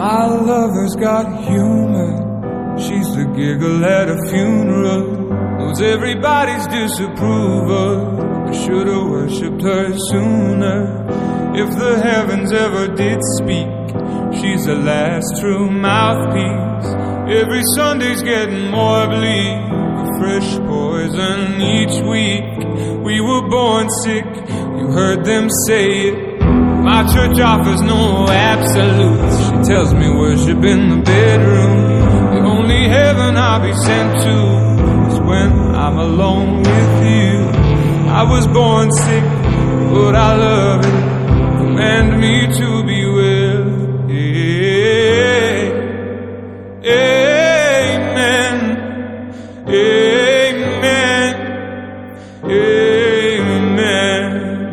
My lover's got humor. She's the giggle at a funeral. Knows everybody's disapproval. I should've worshipped her sooner. If the heavens ever did speak, she's the last true mouthpiece. Every Sunday's getting more bleak, a fresh poison each week. We were born sick, you heard them say it. My church offers no absolutes. She tells me worship in the bedroom. The only heaven I'll be sent to is when I'm alone with you. I was born sick, but I love it. Command me to be well. Amen. Amen. Amen.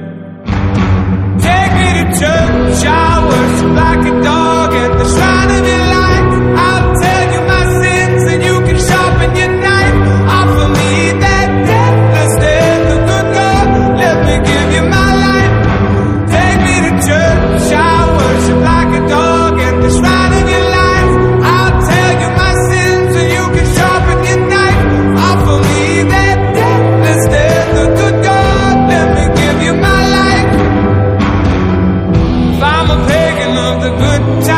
Take me to church, I worship like a dog at the shrine of your light. I'll tell you my sins and you can sharpen your knife. Offer me that deathless death, the good God, let me give you my life. Take me to church, I worship like a dog at the shrine of your life. I'll tell you my sins and you can sharpen your knife. Offer me that deathless death, the good God, let me give you my life. If I'm a pagan of the good time,